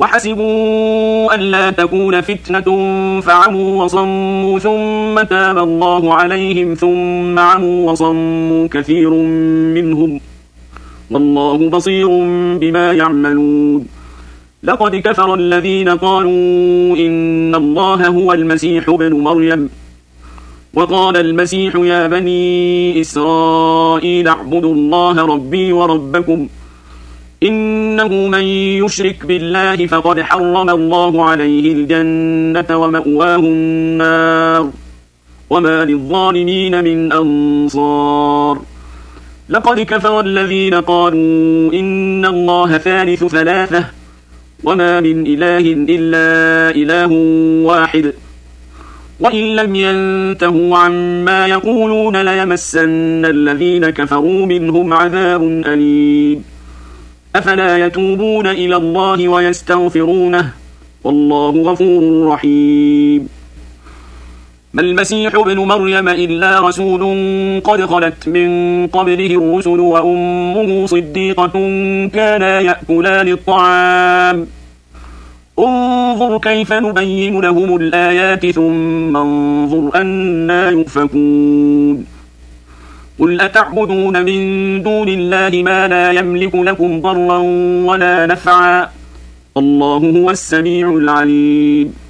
وحسبوا ألا تكون فتنة فعموا وصموا ثم تاب الله عليهم ثم عموا وصموا كثير منهم والله بصير بما يعملون. لقد كفر الذين قالوا إن الله هو المسيح ابن مريم وقال المسيح يا بني إسرائيل اعبدوا الله ربي وربكم إنه من يشرك بالله فقد حرم الله عليه الجنة ومأواه النار وما للظالمين من أنصار. لقد كفر الذين قالوا إن الله ثالث ثلاثة وما من إله إلا إله واحد وإن لم ينتهوا عما يقولون ليمسن الذين كفروا منهم عذاب أليم. أفلا يتوبون إلى الله ويستغفرونه والله غفور رحيم. ما المسيح ابن مريم إلا رسول قد خلت من قبله الرسل وأمه صديقة كانا يأكلان الطعام انظر كيف نبين لهم الآيات ثم انظر أنا يؤفكون. قل أتعبدون من دون الله ما لا يملك لكم ضرا ولا نفعا الله هو السميع العليم.